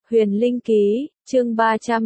Huyền Linh Ký, chương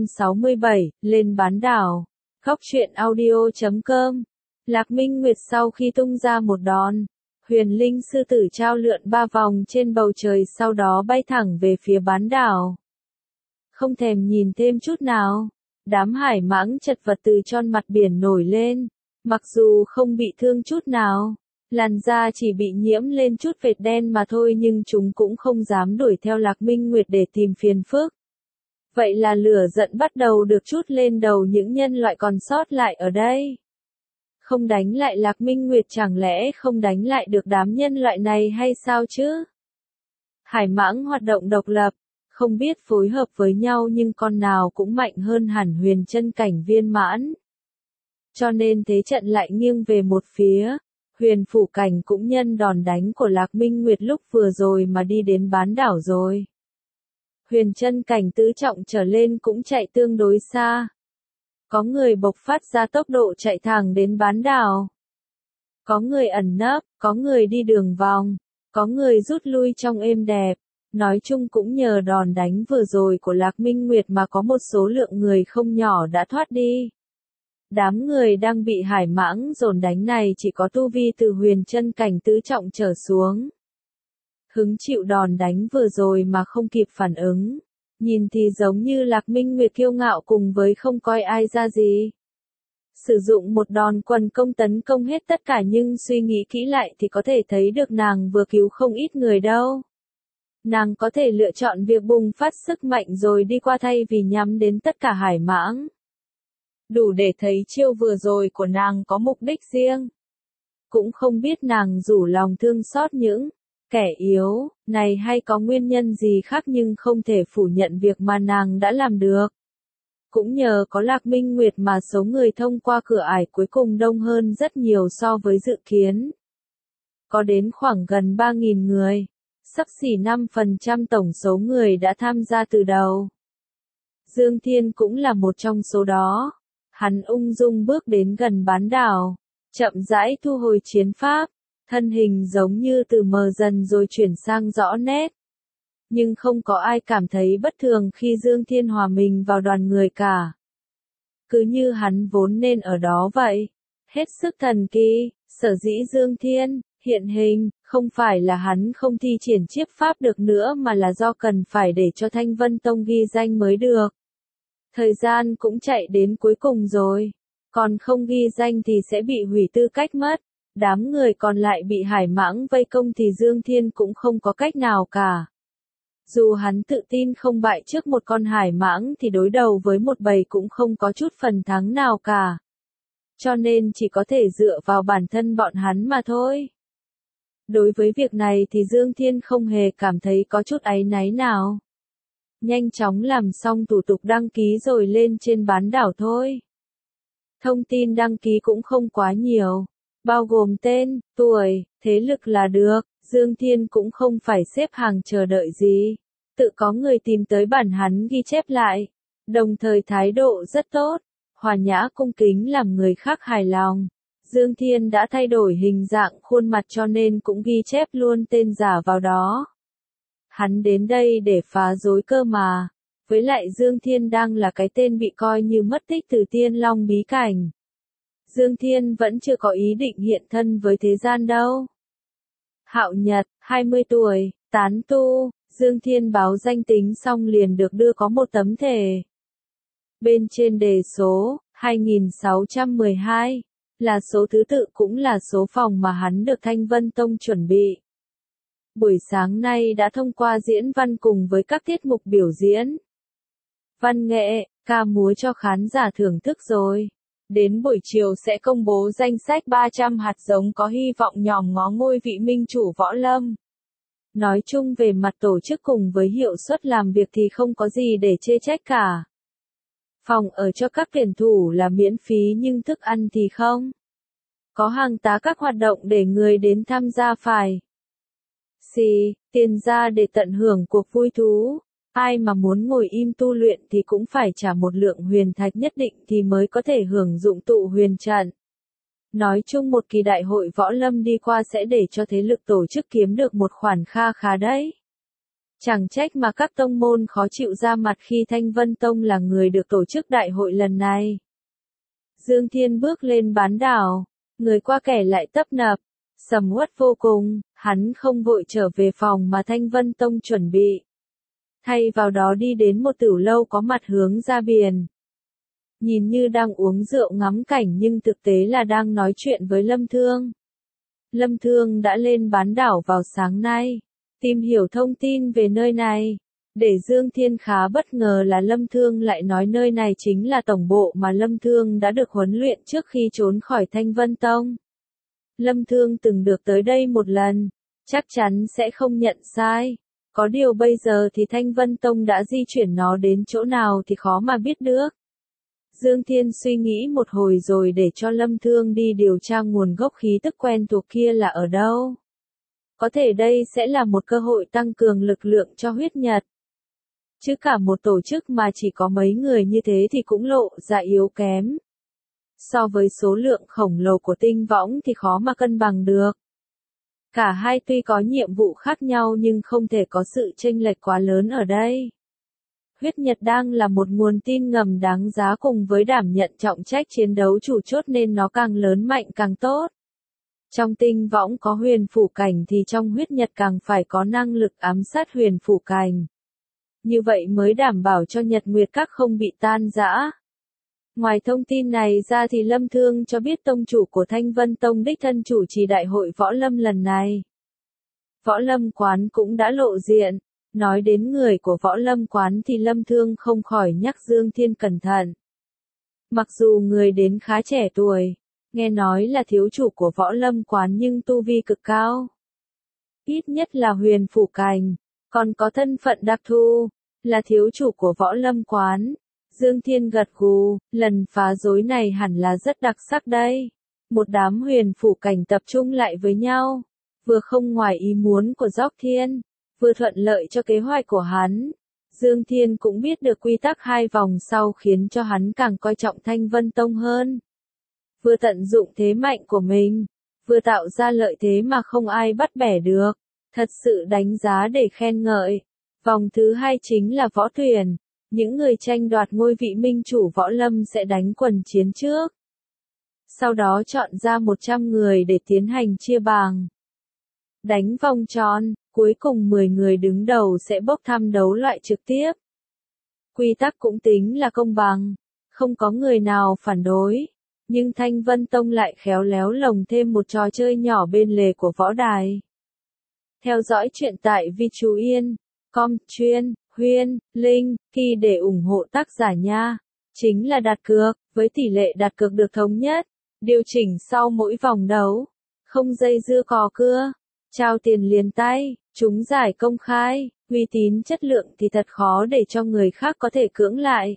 367, lên bán đảo. Góc truyện audio.com. Lạc Minh Nguyệt sau khi tung ra một đòn, Huyền Linh sư tử trao lượn 3 vòng trên bầu trời, sau đó bay thẳng về phía bán đảo. Không thèm nhìn thêm chút nào, đám hải mãng chật vật từ tròn mặt biển nổi lên, mặc dù không bị thương chút nào, làn da chỉ bị nhiễm lên chút vệt đen mà thôi, nhưng chúng cũng không dám đuổi theo Lạc Minh Nguyệt để tìm phiền phức. Vậy là lửa giận bắt đầu được trút lên đầu những nhân loại còn sót lại ở đây. Không đánh lại Lạc Minh Nguyệt, chẳng lẽ không đánh lại được đám nhân loại này hay sao chứ? Hải mãng hoạt động độc lập, không biết phối hợp với nhau, nhưng con nào cũng mạnh hơn hẳn huyền chân cảnh viên mãn. Cho nên thế trận lại nghiêng về một phía. Huyền phủ cảnh cũng nhân đòn đánh của Lạc Minh Nguyệt lúc vừa rồi mà đi đến bán đảo rồi. Huyền chân cảnh tứ trọng trở lên cũng chạy tương đối xa. Có người bộc phát ra tốc độ chạy thẳng đến bán đảo. Có người ẩn nấp, có người đi đường vòng, có người rút lui trong êm đẹp. Nói chung cũng nhờ đòn đánh vừa rồi của Lạc Minh Nguyệt mà có một số lượng người không nhỏ đã thoát đi. Đám người đang bị hải mãng dồn đánh này chỉ có tu vi từ huyền chân cảnh tứ trọng trở xuống. Hứng chịu đòn đánh vừa rồi mà không kịp phản ứng. Nhìn thì giống như Lạc Minh Nguyệt kiêu ngạo cùng với không coi ai ra gì. Sử dụng một đòn quần công tấn công hết tất cả, nhưng suy nghĩ kỹ lại thì có thể thấy được nàng vừa cứu không ít người đâu. Nàng có thể lựa chọn việc bùng phát sức mạnh rồi đi qua thay vì nhắm đến tất cả hải mãng. Đủ để thấy chiêu vừa rồi của nàng có mục đích riêng. Cũng không biết nàng rủ lòng thương xót những kẻ yếu này hay có nguyên nhân gì khác, nhưng không thể phủ nhận việc mà nàng đã làm được. Cũng nhờ có Lạc Minh Nguyệt mà số người thông qua cửa ải cuối cùng đông hơn rất nhiều so với dự kiến. Có đến khoảng gần 3.000 người, xấp xỉ 5% tổng số người đã tham gia từ đầu. Dương Thiên cũng là một trong số đó. Hắn ung dung bước đến gần bán đảo, chậm rãi thu hồi chiến pháp, thân hình giống như từ mờ dần rồi chuyển sang rõ nét. Nhưng không có ai cảm thấy bất thường khi Dương Thiên hòa mình vào đoàn người cả. Cứ như hắn vốn nên ở đó vậy. Hết sức thần kỳ. Sở dĩ Dương Thiên hiện hình, không phải là hắn không thi triển chiếp pháp được nữa, mà là do cần phải để cho Thanh Vân Tông ghi danh mới được. Thời gian cũng chạy đến cuối cùng rồi, còn không ghi danh thì sẽ bị hủy tư cách mất. Đám người còn lại bị hải mãng vây công thì Dương Thiên cũng không có cách nào cả. Dù hắn tự tin không bại trước một con hải mãng thì đối đầu với một bầy cũng không có chút phần thắng nào cả. Cho nên chỉ có thể dựa vào bản thân bọn hắn mà thôi. Đối với việc này thì Dương Thiên không hề cảm thấy có chút áy náy nào. Nhanh chóng làm xong thủ tục đăng ký rồi lên trên bán đảo thôi. Thông tin đăng ký cũng không quá nhiều, bao gồm tên, tuổi, thế lực là được. Dương Thiên cũng không phải xếp hàng chờ đợi gì, tự có người tìm tới bản hắn ghi chép lại, đồng thời thái độ rất tốt, hòa nhã cung kính làm người khác hài lòng. Dương Thiên đã thay đổi hình dạng khuôn mặt cho nên cũng ghi chép luôn tên giả vào đó. Hắn đến đây để phá rối cơ mà. Với lại Dương Thiên đang là cái tên bị coi như mất tích từ Tiên Long bí cảnh. Dương Thiên vẫn chưa có ý định hiện thân với thế gian đâu. Hạo Nhật, 20 tuổi, tán tu. Dương Thiên báo danh tính xong liền được đưa có một tấm thẻ. Bên trên đề số 2612 là số thứ tự, cũng là số phòng mà hắn được Thanh Vân Tông chuẩn bị. Buổi sáng nay đã thông qua diễn văn cùng với các tiết mục biểu diễn, văn nghệ, ca múa cho khán giả thưởng thức rồi. Đến buổi chiều sẽ công bố danh sách 300 hạt giống có hy vọng nhòm ngó ngôi vị minh chủ võ lâm. Nói chung về mặt tổ chức cùng với hiệu suất làm việc thì không có gì để chê trách cả. Phòng ở cho các tuyển thủ là miễn phí nhưng thức ăn thì không. Có hàng tá các hoạt động để người đến tham gia phải tiền ra để tận hưởng cuộc vui thú. Ai mà muốn ngồi im tu luyện thì cũng phải trả một lượng huyền thạch nhất định thì mới có thể hưởng dụng tụ huyền trận. Nói chung một kỳ đại hội võ lâm đi qua sẽ để cho thế lực tổ chức kiếm được một khoản kha khá đấy. Chẳng trách mà các tông môn khó chịu ra mặt khi Thanh Vân Tông là người được tổ chức đại hội lần này. Dương Thiên bước lên bán đảo, người qua kẻ lại tấp nập, sầm uất vô cùng, hắn không vội trở về phòng mà Thanh Vân Tông chuẩn bị. Thay vào đó đi đến một tửu lâu có mặt hướng ra biển. Nhìn như đang uống rượu ngắm cảnh nhưng thực tế là đang nói chuyện với Lâm Thương. Lâm Thương đã lên bán đảo vào sáng nay, tìm hiểu thông tin về nơi này. Để Dương Thiên khá bất ngờ là Lâm Thương lại nói nơi này chính là tổng bộ mà Lâm Thương đã được huấn luyện trước khi trốn khỏi Thanh Vân Tông. Lâm Thương từng được tới đây một lần, chắc chắn sẽ không nhận sai. Có điều bây giờ thì Thanh Vân Tông đã di chuyển nó đến chỗ nào thì khó mà biết được. Dương Thiên suy nghĩ một hồi rồi để cho Lâm Thương đi điều tra nguồn gốc khí tức quen thuộc kia là ở đâu. Có thể đây sẽ là một cơ hội tăng cường lực lượng cho huyết nhật. Chứ cả một tổ chức mà chỉ có mấy người như thế thì cũng lộ ra yếu kém. So với số lượng khổng lồ của tinh võng thì khó mà cân bằng được. Cả hai tuy có nhiệm vụ khác nhau nhưng không thể có sự chênh lệch quá lớn ở đây. Huyết Nhật đang là một nguồn tin ngầm đáng giá cùng với đảm nhận trọng trách chiến đấu chủ chốt nên nó càng lớn mạnh càng tốt. Trong tinh võng có huyền phủ cảnh thì trong huyết nhật càng phải có năng lực ám sát huyền phủ cảnh. Như vậy mới đảm bảo cho Nhật Nguyệt Các không bị tan rã. Ngoài thông tin này ra thì Lâm Thương cho biết tông chủ của Thanh Vân Tông đích thân chủ trì đại hội võ lâm lần này. Võ lâm quán cũng đã lộ diện. Nói đến người của võ lâm quán thì Lâm Thương không khỏi nhắc Dương Thiên cẩn thận. Mặc dù người đến khá trẻ tuổi, nghe nói là thiếu chủ của võ lâm quán nhưng tu vi cực cao. Ít nhất là huyền phủ cảnh, còn có thân phận đặc thù, là thiếu chủ của võ lâm quán. Dương Thiên gật gù, lần phá rối này hẳn là rất đặc sắc đây. Một đám huyền phủ cảnh tập trung lại với nhau, vừa không ngoài ý muốn của Dốc Thiên, vừa thuận lợi cho kế hoạch của hắn. Dương Thiên cũng biết được quy tắc hai vòng sau khiến cho hắn càng coi trọng Thanh Vân Tông hơn. Vừa tận dụng thế mạnh của mình, vừa tạo ra lợi thế mà không ai bắt bẻ được. Thật sự đánh giá để khen ngợi. Vòng thứ hai chính là võ tuyển. Những người tranh đoạt ngôi vị minh chủ võ lâm sẽ đánh quần chiến trước. Sau đó chọn ra 100 người để tiến hành chia bảng. Đánh vòng tròn, cuối cùng 10 người đứng đầu sẽ bốc thăm đấu loại trực tiếp. Quy tắc cũng tính là công bằng, không có người nào phản đối. Nhưng Thanh Vân Tông lại khéo léo lồng thêm một trò chơi nhỏ bên lề của võ đài. Theo dõi chuyện tại VTrueIn.com chuyên, Huyên, Linh, Kỳ để ủng hộ tác giả nha. Chính là đặt cược, với tỷ lệ đặt cược được thống nhất, điều chỉnh sau mỗi vòng đấu. Không dây dưa cò cưa, trao tiền liền tay, trúng giải công khai, uy tín chất lượng thì thật khó để cho người khác có thể cưỡng lại.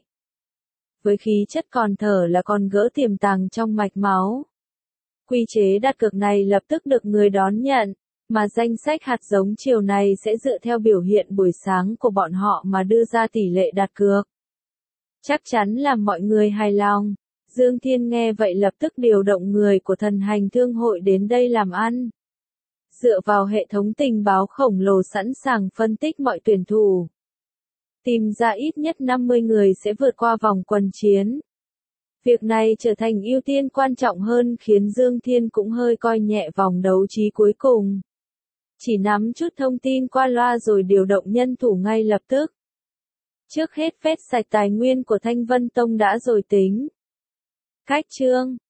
Với khí chất còn thở là còn gỡ tiềm tàng trong mạch máu. Quy chế đặt cược này lập tức được người đón nhận, mà danh sách hạt giống chiều này sẽ dựa theo biểu hiện buổi sáng của bọn họ mà đưa ra tỷ lệ đặt cược. Chắc chắn làm mọi người hài lòng. Dương Thiên nghe vậy lập tức điều động người của thần hành thương hội đến đây làm ăn. Dựa vào hệ thống tình báo khổng lồ sẵn sàng phân tích mọi tuyển thủ. Tìm ra ít nhất 50 người sẽ vượt qua vòng quần chiến. Việc này trở thành ưu tiên quan trọng hơn khiến Dương Thiên cũng hơi coi nhẹ vòng đấu trí cuối cùng. Chỉ nắm chút thông tin qua loa rồi điều động nhân thủ ngay lập tức. Trước hết phết sạch tài nguyên của Thanh Vân Tông đã rồi tính. Cách chương